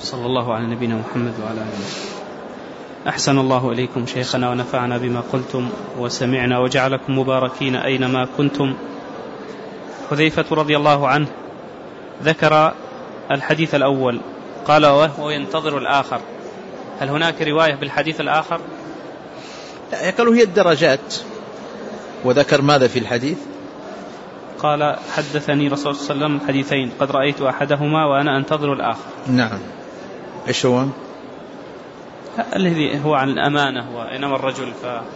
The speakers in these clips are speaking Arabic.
صلى الله على نبينا محمد وعلى آله وسلم. أحسن الله إليكم شيخنا ونفعنا بما قلتم وسمعنا وجعلكم مباركين أينما كنتم. حذيفة رضي الله عنه ذكر الحديث الأول قال وهو ينتظر الآخر، هل هناك رواية بالحديث الآخر؟ لا، قالوا هي الدرجات. وذكر ماذا في الحديث؟ قال حدثني رسول صلى الله عليه وسلم حديثين قد رأيت أحدهما وأنا أنتظر الآخر. نعم. إيش هو؟ الذي هو عن الأمانة، وإنما الرجل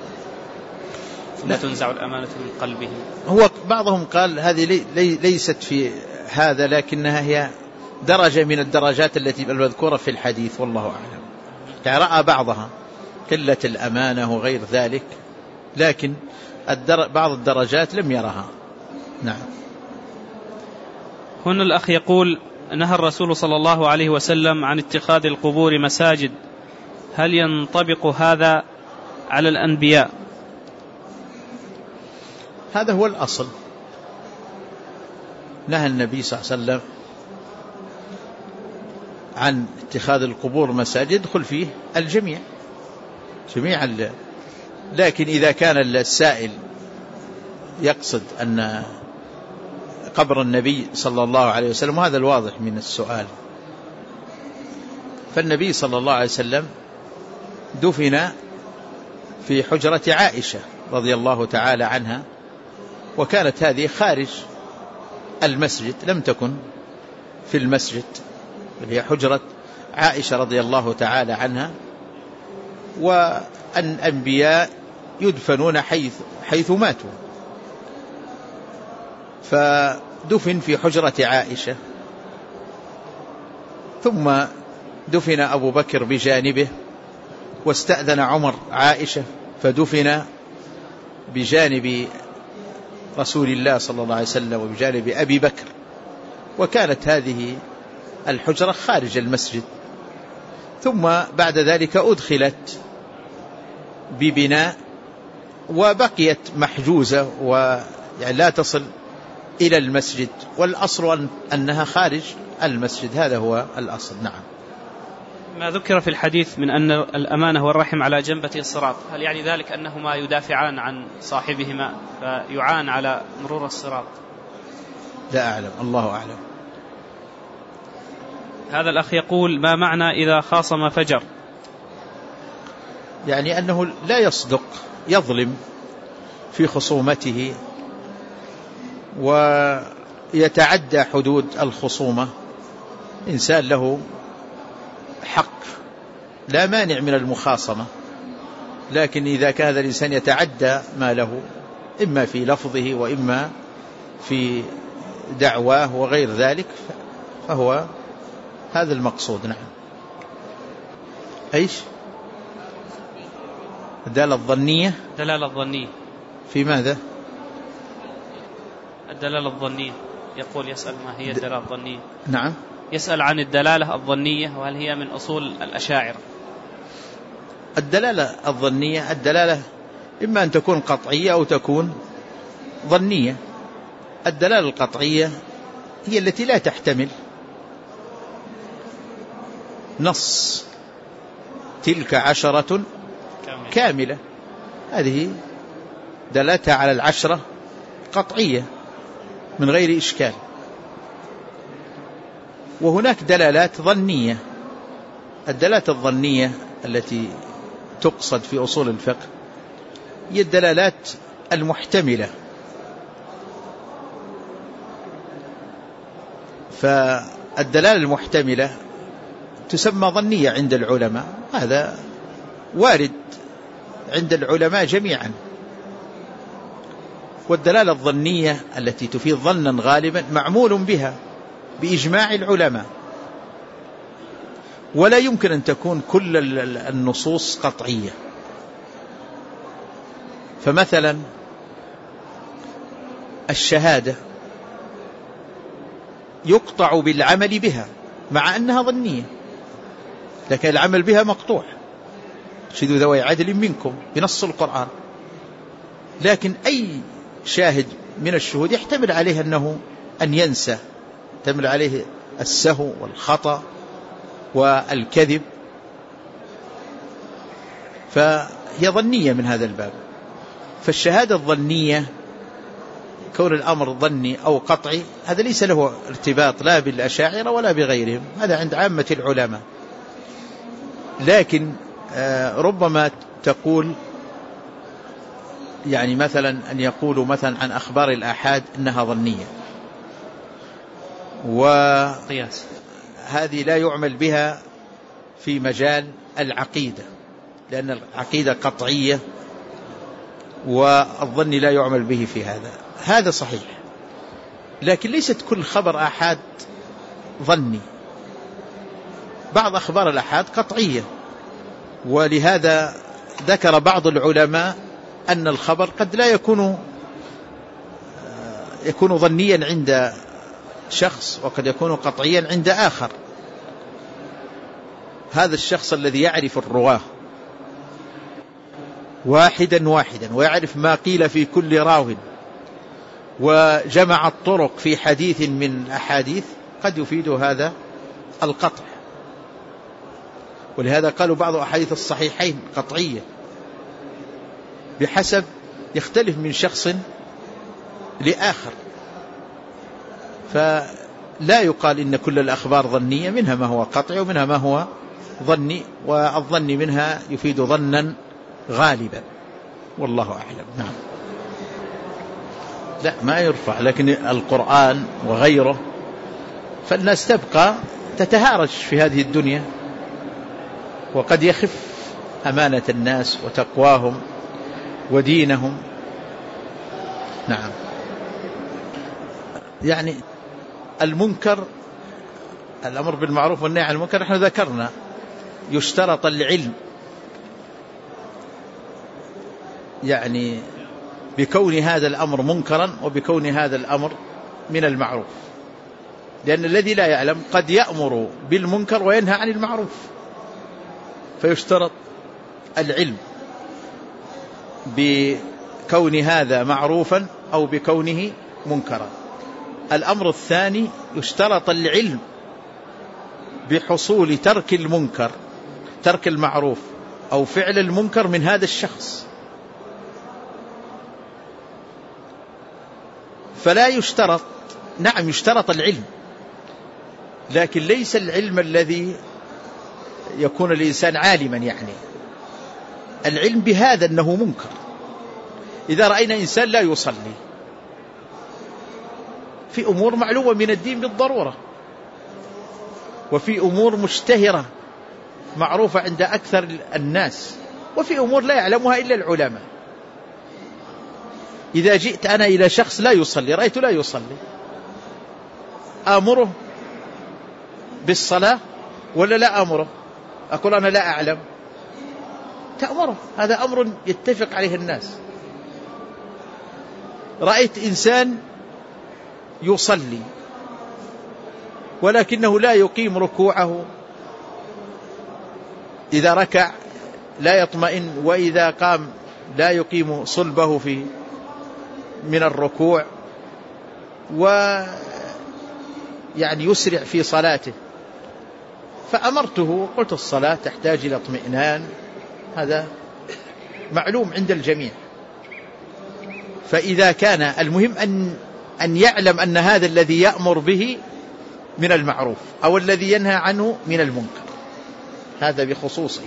لا تنزع الأمانة من قلبه. هو بعضهم قال هذه ليست في هذا، لكنها هي درجة من الدرجات التي المذكورة في الحديث، والله أعلم. يعني رأى بعضها قلة الأمانة وغير ذلك، لكن بعض الدرجات لم يرها. نعم. هنا الأخ يقول نهى الرسول صلى الله عليه وسلم عن اتخاذ القبور مساجد، هل ينطبق هذا على الأنبياء؟ هذا هو الأصل. نهى النبي صلى الله عليه وسلم عن اتخاذ القبور مساجد، يدخل فيه الجميع لكن إذا كان السائل يقصد أن قبر النبي صلى الله عليه وسلم، وهذا الواضح من السؤال، فالنبي صلى الله عليه وسلم دفن في حجرة عائشة رضي الله تعالى عنها، وكانت هذه خارج المسجد، لم تكن في المسجد، هي حجرة عائشة رضي الله تعالى عنها. والأنبياء يدفنون حيث ماتوا، فدفن في حجرة عائشة، ثم دفن أبو بكر بجانبه، واستأذن عمر عائشة فدفن بجانب رسول الله صلى الله عليه وسلم وبجانب أبي بكر، وكانت هذه الحجرة خارج المسجد. ثم بعد ذلك أدخلت ببناء وبقيت محجوزة ويعني لا تصل إلى المسجد، والأصل أنها خارج المسجد، هذا هو الأصل. نعم. ما ذكر في الحديث من أن الأمانة والرحم على جنبتي الصراط، هل يعني ذلك أنهما يدافعان عن صاحبهما فيعان على مرور الصراط؟ لا أعلم، الله أعلم. هذا الأخ يقول ما معنى إذا خاصم فجر؟ يعني أنه لا يصدق، يظلم في خصومته ويتعدى حدود الخصومة. إنسان له حق لا مانع من المخاصمة، لكن إذا كان هذا الإنسان يتعدى ما له، إما في لفظه وإما في دعواه وغير ذلك، فهو هذا المقصود. نعم. إيش؟ الدلالة الظنية. الدلالة الظنية في ماذا؟ الدلالة الظنية، يقول يسأل ما هي الدلالة الظنية. نعم. يسأل عن الدلالة الظنية، وهل هي من أصول الأشاعرة؟ الدلالة الظنية، الدلالة إما أن تكون قطعية أو تكون ظنية. الدلالة القطعية هي التي لا تحتمل نص، تلك 10 كاملة، هذه دلالتها على 10 قطعية من غير إشكال. وهناك دلالات ظنية. الدلالات الظنية التي تقصد في أصول الفقه هي الدلالات المحتملة، فالدلالة المحتملة تسمى ظنية عند العلماء، هذا وارد عند العلماء جميعا. والدلالة الظنية التي تفيد ظنا غالبا معمول بها بإجماع العلماء، ولا يمكن أن تكون كل النصوص قطعية. فمثلا الشهادة يقطع بالعمل بها مع أنها ظنية، لكن العمل بها مقطوع، شهدوا ذوي عدل منكم بنص القرآن. لكن أي شاهد من الشهود يحتمل عليه أن ينسى، يحتمل عليه السهو والخطأ، والكذب، فهي ظنية من هذا الباب. فالشهادة الظنية كون الأمر ظني أو قطعي هذا ليس له ارتباط لا بالأشاعرة ولا بغيرهم، هذا عند عامة العلماء. لكن ربما تقول يعني مثلا أن يقولوا مثلا عن أخبار الآحاد أنها ظنية، وهذه لا يعمل بها في مجال العقيدة، لأن العقيدة قطعية والظن لا يعمل به في هذا صحيح. لكن ليست كل خبر آحاد ظني، بعض أخبار الآحاد قطعية، ولهذا ذكر بعض العلماء أن الخبر قد لا يكون ظنيا عند شخص، وقد يكون قطعيا عند آخر. هذا الشخص الذي يعرف الرواه واحدا ويعرف ما قيل في كل راو وجمع الطرق في حديث من الأحاديث قد يفيد هذا القطع. ولهذا قالوا بعض أحاديث الصحيحين قطعية، بحسب يختلف من شخص لآخر. فلا يقال إن كل الأخبار ظنية، منها ما هو قطعي ومنها ما هو ظني، والظن منها يفيد ظنا غالبا، والله أعلم. نعم. لا ما يرفع، لكن القرآن وغيره فالناس تبقى تتهارج في هذه الدنيا، وقد يخف أمانة الناس وتقواهم ودينهم. نعم. يعني المنكر، الأمر بالمعروف والنهي عن المنكر، نحن ذكرنا يشترط العلم، يعني بكون هذا الأمر منكرا وبكون هذا الأمر من المعروف، لأن الذي لا يعلم قد يأمر بالمنكر وينهى عن المعروف، فيشترط العلم بكون هذا معروفا أو بكونه منكرا. الأمر الثاني يشترط العلم بحصول ترك المنكر، ترك المعروف أو فعل المنكر من هذا الشخص. فلا يشترط، نعم يشترط العلم، لكن ليس العلم الذي يكون الإنسان عالما، يعني العلم بهذا أنه منكر. إذا رأينا إنسان لا يصلي في أمور معلومة من الدين بالضرورة، وفي أمور مشتهرة معروفة عند أكثر الناس، وفي أمور لا يعلمها إلا العلماء. إذا جئت أنا إلى شخص لا يصلي، رأيته لا يصلي، آمره بالصلاة ولا لا آمره؟ أقول أنا لا أعلم، تأمره، هذا أمر يتفق عليه الناس. رأيت إنسان يصلي ولكنه لا يقيم ركوعه، إذا ركع لا يطمئن، وإذا قام لا يقيم صلبه من الركوع، ويعني يسرع في صلاته، فأمرته قلت الصلاة تحتاج إلى اطمئنان، هذا معلوم عند الجميع. فإذا كان المهم أن يعلم أن هذا الذي يأمر به من المعروف أو الذي ينهى عنه من المنكر، هذا بخصوصه.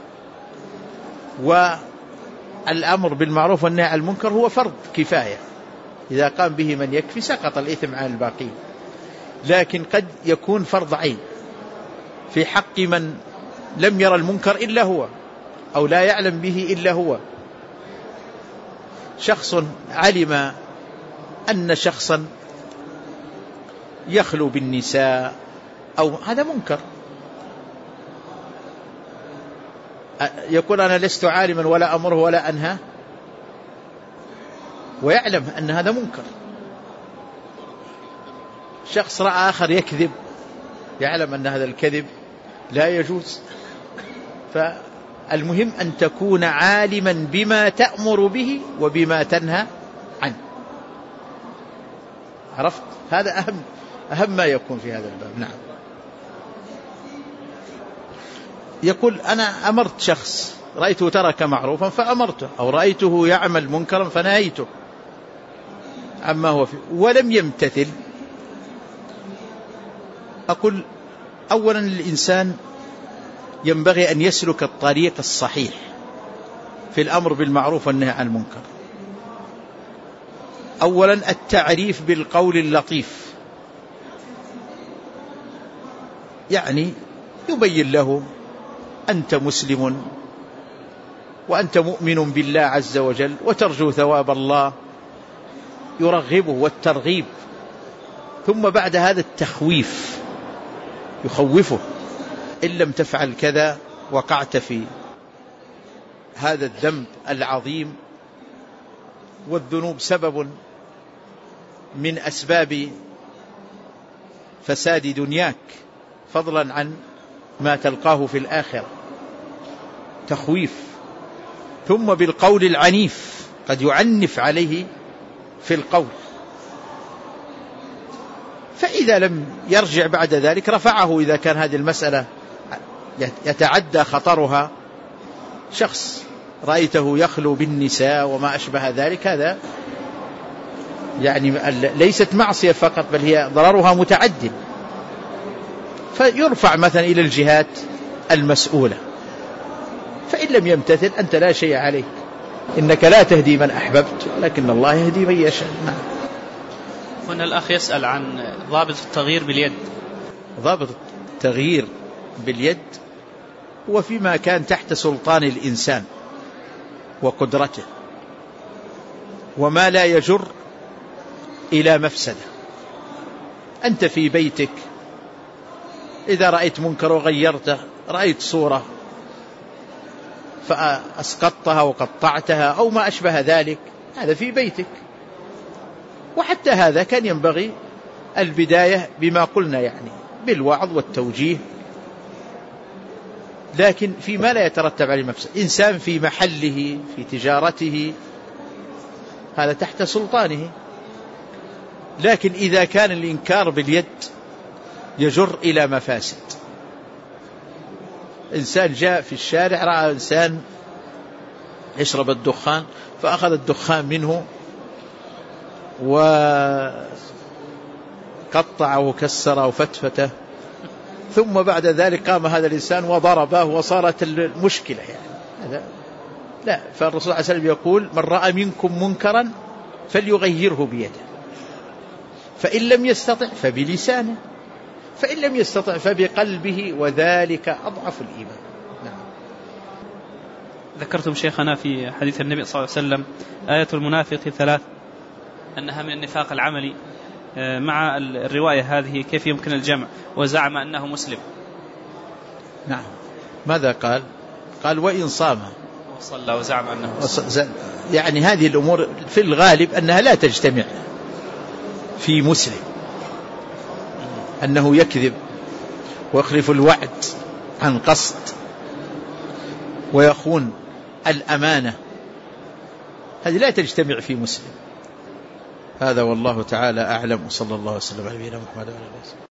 والأمر بالمعروف والنهي عن المنكر هو فرض كفاية، إذا قام به من يكفي سقط الإثم عن الباقين. لكن قد يكون فرض عين في حق من لم يرى المنكر إلا هو، أو لا يعلم به إلا هو. شخص علم أن شخصا يخلو بالنساء، أو هذا منكر، يقول أنا لست عالما ولا أمره ولا أنهى، ويعلم أن هذا منكر. شخص رأى آخر يكذب، يعلم أن هذا الكذب لا يجوز. فالمهم أن تكون عالما بما تأمر به وبما تنهى عنه. عرفت؟ هذا أهم ما يكون في هذا الباب. نعم. يقول أنا أمرت شخص، رأيته ترك معروفا فأمرته، أو رأيته يعمل منكرا فنهيته عما هو فيه ولم يمتثل. أقول أولا الإنسان ينبغي أن يسلك الطريق الصحيح في الأمر بالمعروف والنهي عن المنكر. أولا التعريف بالقول اللطيف، يعني يبين له أنت مسلم وأنت مؤمن بالله عز وجل وترجو ثواب الله، يرغبه والترغيب. ثم بعد هذا التخويف، يخوفه إن لم تفعل كذا وقعت في هذا الذنب العظيم، والذنوب سبب من أسباب فساد دنياك فضلا عن ما تلقاه في الآخرة. تخويف. ثم بالقول العنيف، قد يعنف عليه في القول، فإذا لم يرجع بعد ذلك رفعه. إذا كان هذه المسألة يتعدى خطرها، شخص رأيته يخلو بالنساء وما أشبه ذلك، هذا يعني ليست معصية فقط، بل هي ضررها متعد، فيرفع مثلا إلى الجهات المسؤولة. فإن لم يمتثل أنت لا شيء عليك، إنك لا تهدي من أحببت ولكن الله يهدي من يشاء. هنا الأخ يسأل عن ضابط التغيير باليد. ضابط التغيير باليد هو فيما كان تحت سلطان الإنسان وقدرته، وما لا يجر إلى مفسدة. أنت في بيتك إذا رأيت منكر وغيرته، رأيت صورة فأسقطتها وقطعتها أو ما أشبه ذلك، هذا في بيتك. وحتى هذا كان ينبغي البداية بما قلنا، يعني بالوعظ والتوجيه، لكن فيما لا يترتب عليه مفسد. إنسان في محله في تجارته هذا تحت سلطانه، لكن إذا كان الإنكار باليد يجر إلى مفاسد. إنسان جاء في الشارع رأى إنسان يشرب الدخان فأخذ الدخان منه وقطعه وكسره وفتفته، ثم بعد ذلك قام هذا الإنسان وضربه وصارت المشكلة. يعني هذا لا. فالرسول صلى الله عليه وسلم يقول من رأى منكم منكرا فليغيره بيده، فإن لم يستطع فبلسانه، فإن لم يستطع فبقلبه، وذلك أضعف الإيمان. نعم. ذكرتم شيخنا في حديث النبي صلى الله عليه وسلم آية المنافق 3 أنها من النفاق العملي، مع الرواية هذه كيف يمكن الجمع؟ وزعم أنه مسلم. نعم. ماذا قال؟ قال وإن صام وصلى وزعم أنه مسلم. يعني هذه الأمور في الغالب أنها لا تجتمع في مسلم، أنه يكذب ويخلف الوعد عن قصد ويخون الأمانة، هذه لا تجتمع في مسلم. هذا والله تعالى أعلم، وصلى الله وسلم على نبينا محمد وعلى آله وسلم.